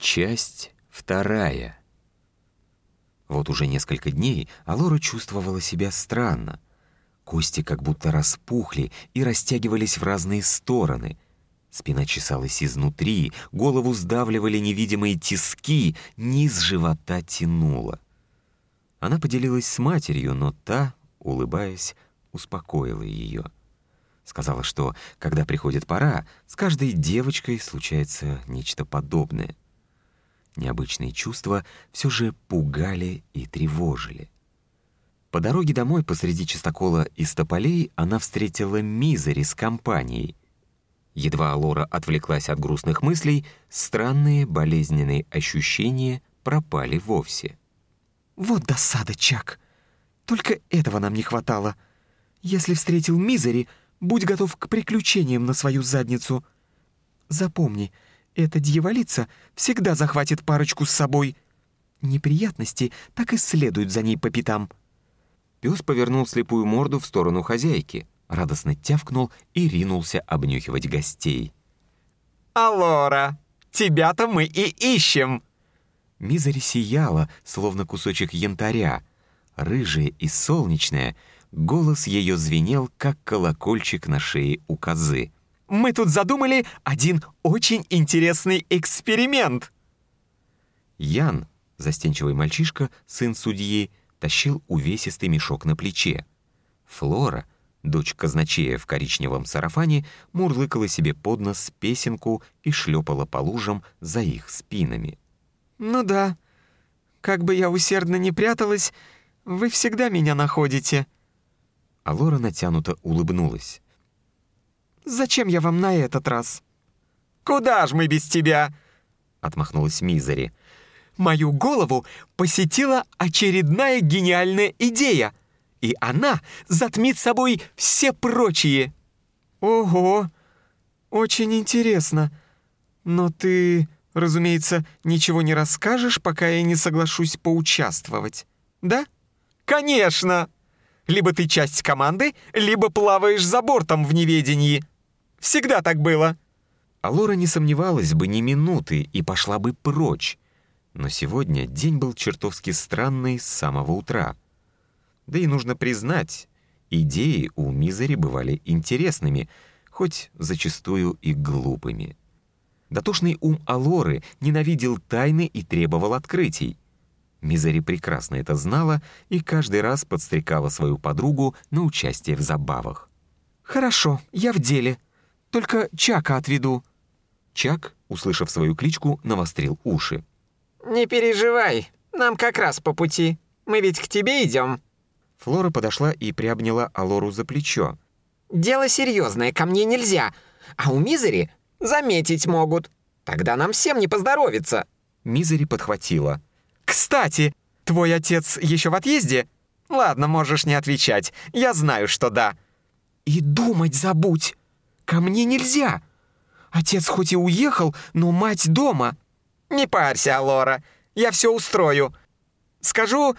Часть 2. Вот уже несколько дней Алора чувствовала себя странно. Кости как будто распухли и растягивались в разные стороны. Спина чесалась изнутри, голову сдавливали невидимые тиски, низ живота тянуло. Она поделилась с матерью, но та, улыбаясь, успокоила ее. Сказала, что, когда приходит пора, с каждой девочкой случается нечто подобное. Необычные чувства все же пугали и тревожили. По дороге домой посреди чистокола из тополей она встретила Мизери с компанией. Едва Алора отвлеклась от грустных мыслей, странные болезненные ощущения пропали вовсе. «Вот досада, Чак! Только этого нам не хватало. Если встретил Мизери, будь готов к приключениям на свою задницу. Запомни, эта дьяволица всегда захватит парочку с собой. Неприятности так и следуют за ней по пятам». Пес повернул слепую морду в сторону хозяйки, радостно тявкнул и ринулся обнюхивать гостей. «Алора, тебя-то мы и ищем!» Мизери сияла, словно кусочек янтаря. Рыжая и солнечная, голос ее звенел, как колокольчик на шее у козы. «Мы тут задумали один очень интересный эксперимент!» Ян, застенчивый мальчишка, сын судьи, тащил увесистый мешок на плече. Флора, дочь казначея в коричневом сарафане, мурлыкала себе под нос песенку и шлепала по лужам за их спинами. «Ну да, как бы я усердно не пряталась, вы всегда меня находите». Алора натянуто улыбнулась. «Зачем я вам на этот раз?» «Куда ж мы без тебя?» — отмахнулась Мизери. «Мою голову посетила очередная гениальная идея, и она затмит собой все прочие». «Ого, очень интересно. Но ты, разумеется, ничего не расскажешь, пока я не соглашусь поучаствовать, да?» «Конечно! Либо ты часть команды, либо плаваешь за бортом в неведении. Всегда так было». Алора не сомневалась бы ни минуты и пошла бы прочь. Но сегодня день был чертовски странный с самого утра. Да и нужно признать, идеи у Мизери бывали интересными, хоть зачастую и глупыми. Дотошный ум Алоры ненавидел тайны и требовал открытий. Мизери прекрасно это знала и каждый раз подстрекала свою подругу на участие в забавах. «Хорошо, я в деле. Только Чака отведу». Чак, услышав свою кличку, навострил уши. «Не переживай, нам как раз по пути. Мы ведь к тебе идем». Флора подошла и приобняла Алору за плечо. «Дело серьезное, ко мне нельзя. А у Мизери заметить могут. Тогда нам всем не поздоровится». Мизери подхватила. «Кстати, твой отец еще в отъезде? Ладно, можешь не отвечать. Я знаю, что да». «И думать забудь. Ко мне нельзя. Отец хоть и уехал, но мать дома». «Не парься, Алора, я все устрою. Скажу,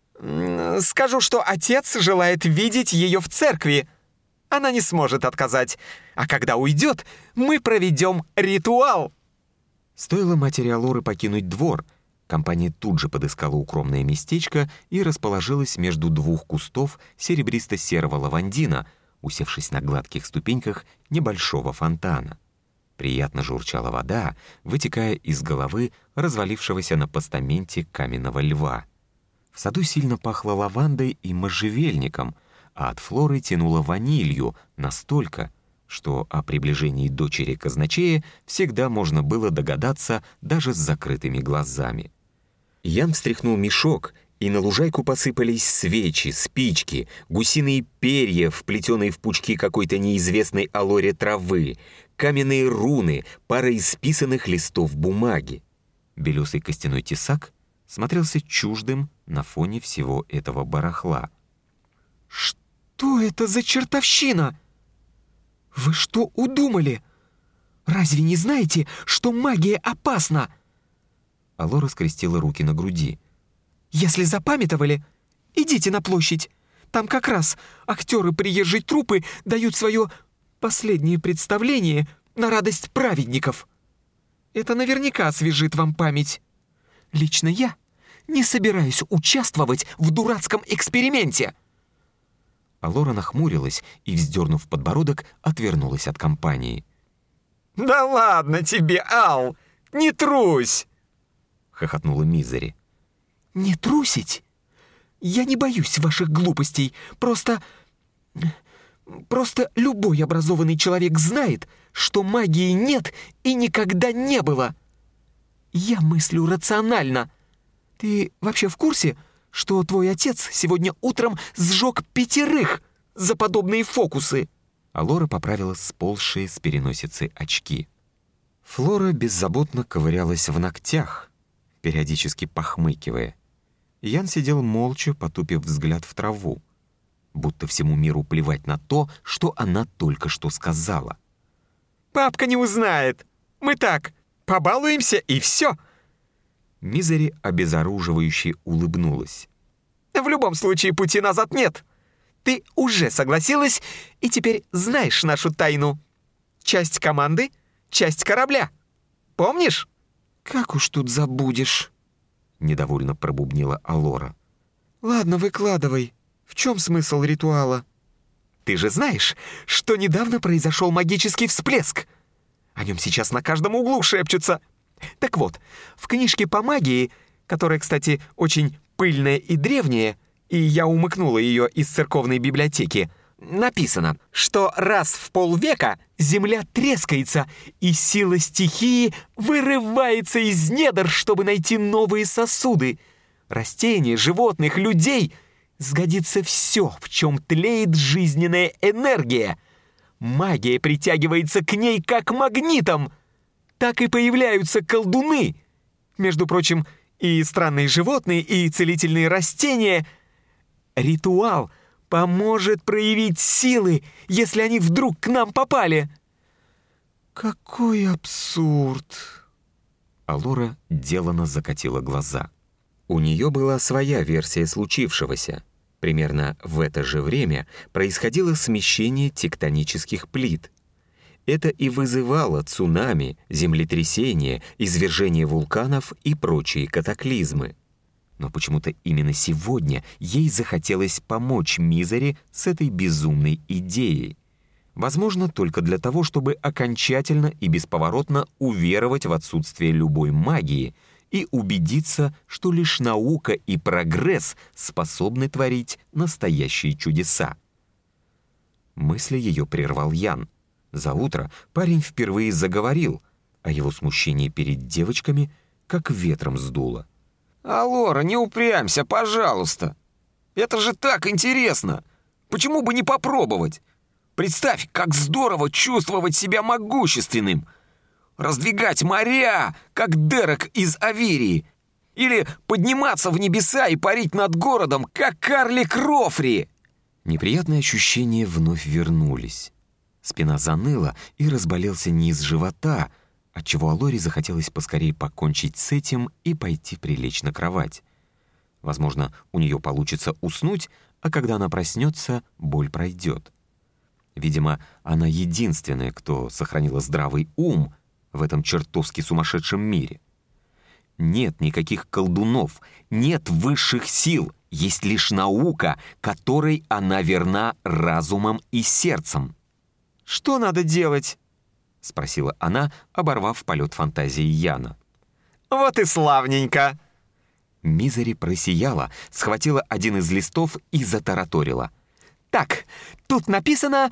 что отец желает видеть ее в церкви. Она не сможет отказать. А когда уйдет, мы проведем ритуал». Стоило матери Алоры покинуть двор, компания тут же подыскала укромное местечко и расположилась между двух кустов серебристо-серого лавандина, усевшись на гладких ступеньках небольшого фонтана. Приятно журчала вода, вытекая из головы развалившегося на постаменте каменного льва. В саду сильно пахло лавандой и можжевельником, а от Флоры тянуло ванилью настолько, что о приближении дочери казначея всегда можно было догадаться даже с закрытыми глазами. Ян встряхнул мешок, и на лужайку посыпались свечи, спички, гусиные перья, вплетенные в пучки какой-то неизвестной Алоре травы, каменные руны, пара исписанных листов бумаги. Белесый костяной тесак смотрелся чуждым на фоне всего этого барахла. «Что это за чертовщина? Вы что удумали? Разве не знаете, что магия опасна?» Алора скрестила руки на груди. «Если запамятовали, идите на площадь. Там как раз актеры приезжей труппы дают свое последнее представление на радость праведников. Это наверняка освежит вам память. Лично я не собираюсь участвовать в дурацком эксперименте». Алора нахмурилась и, вздернув подбородок, отвернулась от компании. «Да ладно тебе, Ал! Не трусь!» — хохотнула Мизери. «Не трусить? Я не боюсь ваших глупостей. Просто любой образованный человек знает, что магии нет и никогда не было. Я мыслю рационально. Ты вообще в курсе, что твой отец сегодня утром сжег 5 за подобные фокусы?» Алора поправила сползшие с переносицы очки. Флора беззаботно ковырялась в ногтях, периодически похмыкивая. Ян сидел молча, потупив взгляд в траву, будто всему миру плевать на то, что она только что сказала. «Папка не узнает. Мы так, побалуемся и все». Мизери обезоруживающе улыбнулась. «В любом случае пути назад нет. Ты уже согласилась и теперь знаешь нашу тайну. Часть команды, часть корабля. Помнишь?» «Как уж тут забудешь?» — недовольно пробубнила Алора. «Ладно, выкладывай. В чем смысл ритуала?» «Ты же знаешь, что недавно произошел магический всплеск. О нем сейчас на каждом углу шепчутся. Так вот, в книжке по магии, которая, кстати, очень пыльная и древняя, и я умыкнула ее из церковной библиотеки, написано, что раз в полвека земля трескается, и сила стихии вырывается из недр, чтобы найти новые сосуды. Растения, животных, людей — сгодится все, в чем тлеет жизненная энергия. Магия притягивается к ней как магнитом. Так и появляются колдуны. Между прочим, и странные животные, и целительные растения. Ритуал поможет проявить силы, если они вдруг к нам попали». «Какой абсурд!» Алора делано закатила глаза. У нее была своя версия случившегося. Примерно в это же время происходило смещение тектонических плит. Это и вызывало цунами, землетрясения, извержение вулканов и прочие катаклизмы. Но почему-то именно сегодня ей захотелось помочь Мизери с этой безумной идеей. Возможно, только для того, чтобы окончательно и бесповоротно уверовать в отсутствие любой магии и убедиться, что лишь наука и прогресс способны творить настоящие чудеса. Мысли ее прервал Ян. За утро парень впервые заговорил, а его смущение перед девочками как ветром сдуло. «Алора, не упрямься, пожалуйста. Это же так интересно. Почему бы не попробовать? Представь, как здорово чувствовать себя могущественным. Раздвигать моря, как Дерек из Аверии. Или подниматься в небеса и парить над городом, как карлик Рофри». Неприятные ощущения вновь вернулись. Спина заныла и разболелся низ живота, отчего Алоре захотелось поскорее покончить с этим и пойти прилечь на кровать. Возможно, у нее получится уснуть, а когда она проснется, боль пройдет. Видимо, она единственная, кто сохранила здравый ум в этом чертовски сумасшедшем мире. Нет никаких колдунов, нет высших сил, есть лишь наука, которой она верна разумом и сердцем. «Что надо делать?» — спросила она, оборвав полет фантазии Яна. «Вот и славненько!» Мизери просияла, схватила один из листов и затараторила. «Так, тут написано,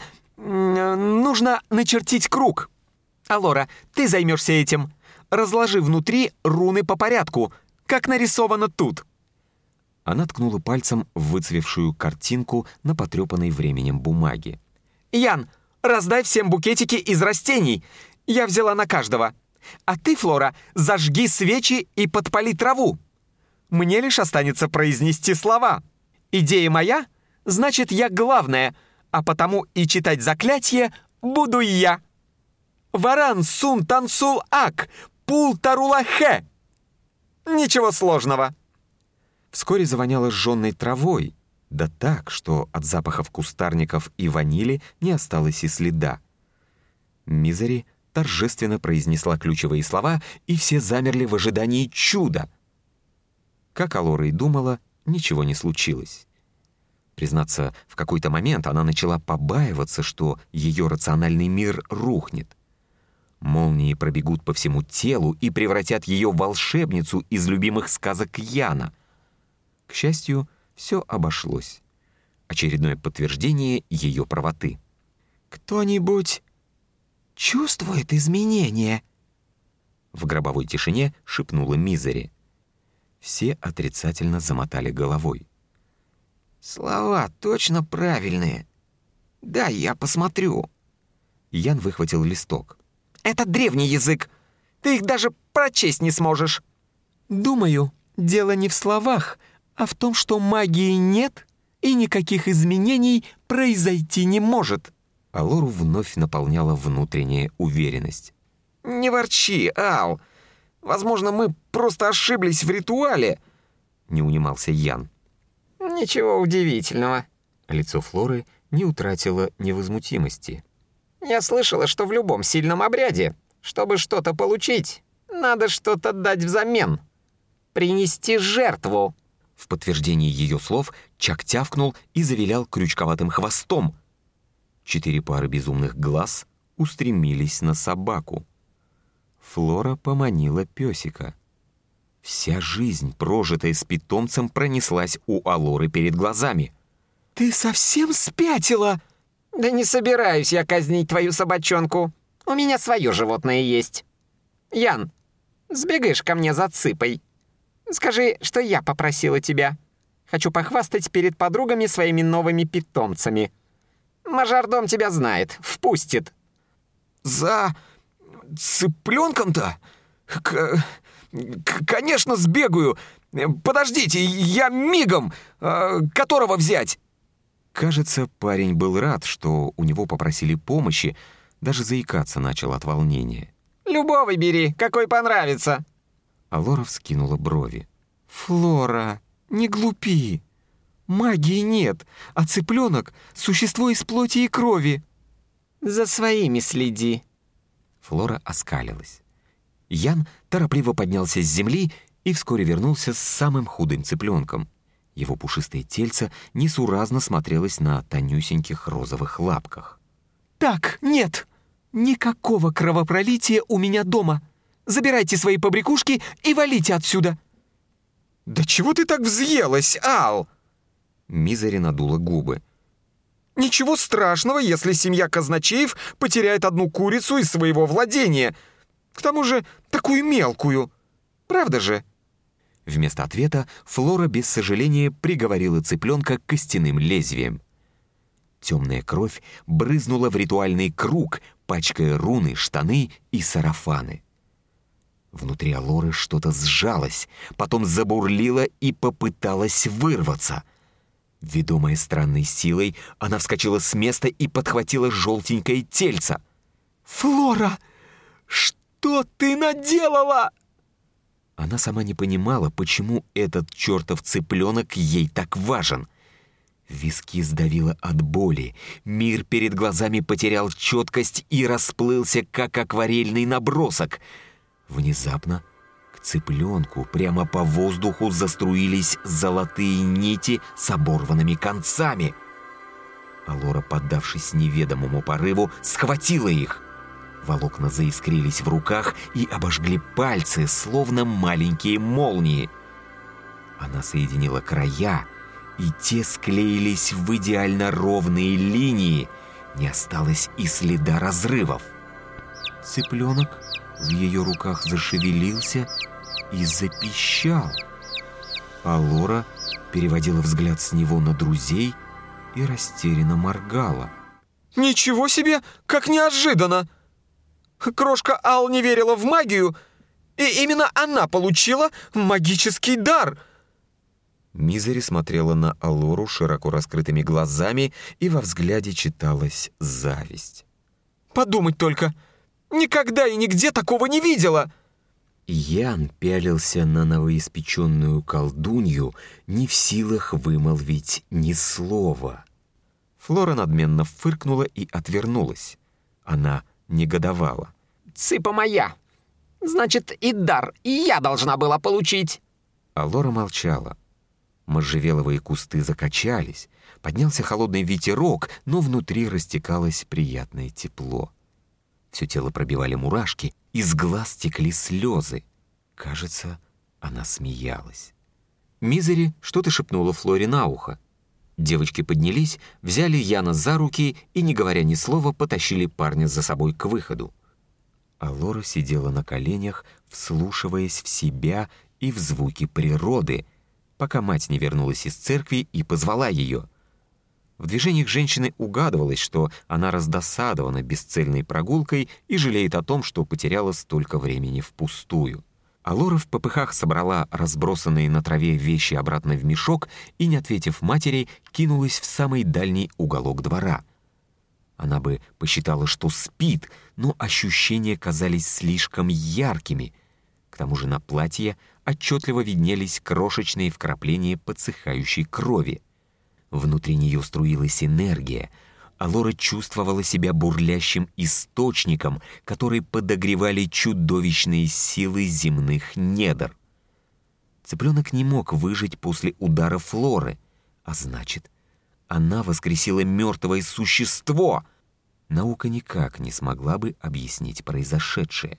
нужно начертить круг. Алора, ты займешься этим. Разложи внутри руны по порядку, как нарисовано тут». Она ткнула пальцем в выцвевшую картинку на потрепанной временем бумаге. «Ян, раздай всем букетики из растений. Я взяла на каждого. А ты, Флора, зажги свечи и подпали траву. Мне лишь останется произнести слова. Идея моя, значит, я главная, а потому и читать заклятие буду я. Варан сун тансул ак, пул тарула хэ. Ничего сложного». Вскоре завоняло сжженной травой, да так, что от запахов кустарников и ванили не осталось и следа. Мизери торжественно произнесла ключевые слова, и все замерли в ожидании чуда. Как Алора и думала, ничего не случилось. Признаться, в какой-то момент она начала побаиваться, что ее рациональный мир рухнет. Молнии пробегут по всему телу и превратят ее в волшебницу из любимых сказок Яна. К счастью, все обошлось. Очередное подтверждение ее правоты. «Кто-нибудь чувствует изменения?» В гробовой тишине шепнула Мизери. Все отрицательно замотали головой. Слова точно правильные. Да, я посмотрю. Ян выхватил листок. «Это древний язык. Ты их даже прочесть не сможешь». «Думаю, дело не в словах, а в том, что магии нет и никаких изменений произойти не может». Алору вновь наполняла внутренняя уверенность. «Не ворчи, Ал. Возможно, мы просто ошиблись в ритуале», — не унимался Ян. Ничего удивительного. Лицо Флоры не утратило невозмутимости. Я слышала, что в любом сильном обряде, чтобы что-то получить, надо что-то дать взамен. Принести жертву. В подтверждении ее слов Чак тявкнул и завилял крючковатым хвостом. 4 пары безумных глаз устремились на собаку. Флора поманила песика. Вся жизнь, прожитая с питомцем, пронеслась у Алоры перед глазами. «Ты совсем спятила?» Да не собираюсь я казнить твою собачонку. У меня свое животное есть. Ян, сбегаешь ко мне за цыпой. Скажи, что я попросила тебя. Хочу похвастать перед подругами своими новыми питомцами. Мажордом тебя знает, впустит». «За цыпленком-то? Конечно, сбегаю. Подождите, я мигом. Которого взять?» Кажется, парень был рад, что у него попросили помощи, даже заикаться начал от волнения. «Любого бери, какой понравится». Алора вскинула брови. «Флора, не глупи. Магии нет, а цыпленок — существо из плоти и крови». «За своими следи». Флора оскалилась. Ян торопливо поднялся с земли и вскоре вернулся с самым худым цыпленком. Его пушистое тельце несуразно смотрелось на тонюсеньких розовых лапках. «Так, нет, никакого кровопролития у меня дома. Забирайте свои побрякушки и валите отсюда». «Да чего ты так взъелась, Ал?» Мизери надула губы. «Ничего страшного, если семья казначеев потеряет одну курицу из своего владения. К тому же такую мелкую. Правда же?» Вместо ответа Флора без сожаления приговорила цыпленка к костяным лезвием. Темная кровь брызнула в ритуальный круг, пачкая руны, штаны и сарафаны. Внутри Алоры что-то сжалось, потом забурлило и попыталось вырваться. Ведомая странной силой, она вскочила с места и подхватила желтенькое тельце. «Флора, что ты наделала?» Она сама не понимала, почему этот чертов цыпленок ей так важен. Виски сдавило от боли, мир перед глазами потерял четкость и расплылся, как акварельный набросок. Внезапно к цыпленку прямо по воздуху заструились золотые нити с оборванными концами. Алора, поддавшись неведомому порыву, схватила их. Волокна заискрились в руках и обожгли пальцы, словно маленькие молнии. Она соединила края, и те склеились в идеально ровные линии. Не осталось и следа разрывов. Цыпленок в ее руках зашевелился и запищал. Алора переводила взгляд с него на друзей и растерянно моргала. «Ничего себе, как неожиданно! Крошка Ал не верила в магию, и именно она получила магический дар!» Мизери смотрела на Алору широко раскрытыми глазами, и во взгляде читалась зависть. «Подумать только! Никогда и нигде такого не видела!» Ян пялился на новоиспеченную колдунью, не в силах вымолвить ни слова. Флора надменно фыркнула и отвернулась. Она негодовала. цыпа моя. Значит, и дар и я должна была получить». Алора молчала. Можжевеловые кусты закачались, поднялся холодный ветерок, но внутри растекалось приятное тепло. Все тело пробивали мурашки, из глаз текли слезы. Кажется, она смеялась. Мизери что-то шепнула Флоре на ухо. Девочки поднялись, взяли Яна за руки и, не говоря ни слова, потащили парня за собой к выходу. Алора сидела на коленях, вслушиваясь в себя и в звуки природы, пока мать не вернулась из церкви и позвала ее. В движениях женщины угадывалось, что она раздосадована бесцельной прогулкой и жалеет о том, что потеряла столько времени впустую. Алора в попыхах собрала разбросанные на траве вещи обратно в мешок и, не ответив матери, кинулась в самый дальний уголок двора. Она бы посчитала, что спит, но ощущения казались слишком яркими. К тому же на платье отчетливо виднелись крошечные вкрапления подсыхающей крови. Внутри нее струилась энергия. Алора чувствовала себя бурлящим источником, который подогревали чудовищные силы земных недр. Цыпленок не мог выжить после удара Флоры, а значит, она воскресила мертвое существо. Наука никак не смогла бы объяснить произошедшее.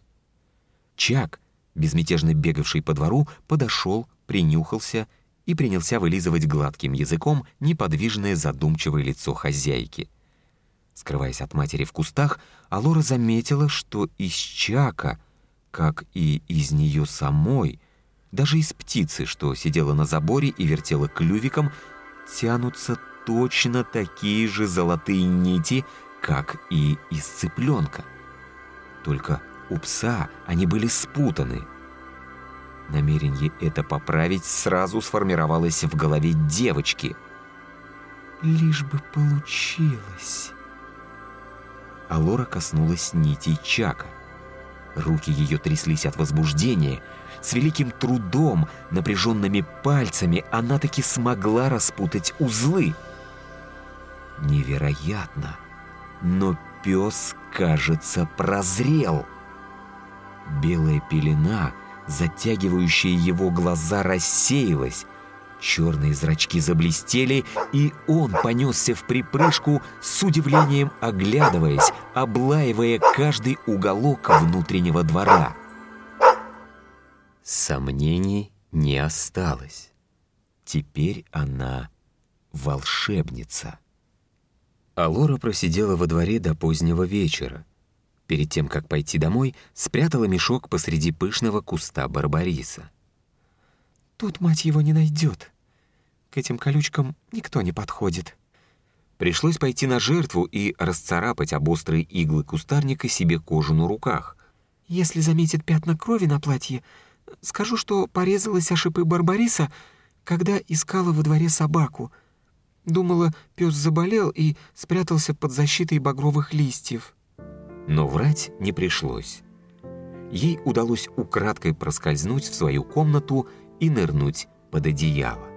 Чак, безмятежно бегавший по двору, подошел, принюхался и принялся вылизывать гладким языком неподвижное задумчивое лицо хозяйки. Скрываясь от матери в кустах, Алора заметила, что из Чака, как и из нее самой, даже из птицы, что сидела на заборе и вертела клювиком, тянутся точно такие же золотые нити, как и из цыпленка. Только у пса они были спутаны. Намерение это поправить сразу сформировалось в голове девочки. «Лишь бы получилось». Алора коснулась нитей Чака. Руки ее тряслись от возбуждения. С великим трудом, напряженными пальцами, она таки смогла распутать узлы. Невероятно, но пес, кажется, прозрел. Белая пелена, затягивающая его глаза, рассеялась. Черные зрачки заблестели, и он понесся вприпрыжку, с удивлением оглядываясь, облаивая каждый уголок внутреннего двора. Сомнений не осталось. Теперь она волшебница. Алора просидела во дворе до позднего вечера. Перед тем, как пойти домой, спрятала мешок посреди пышного куста барбариса. «Тут мать его не найдет. К этим колючкам никто не подходит». Пришлось пойти на жертву и расцарапать об острые иглы кустарника себе кожу на руках. «Если заметит пятна крови на платье, скажу, что порезалась о шипы барбариса, когда искала во дворе собаку. Думала, пес заболел и спрятался под защитой багровых листьев». Но врать не пришлось. Ей удалось украдкой проскользнуть в свою комнату и нырнуть под одеяло.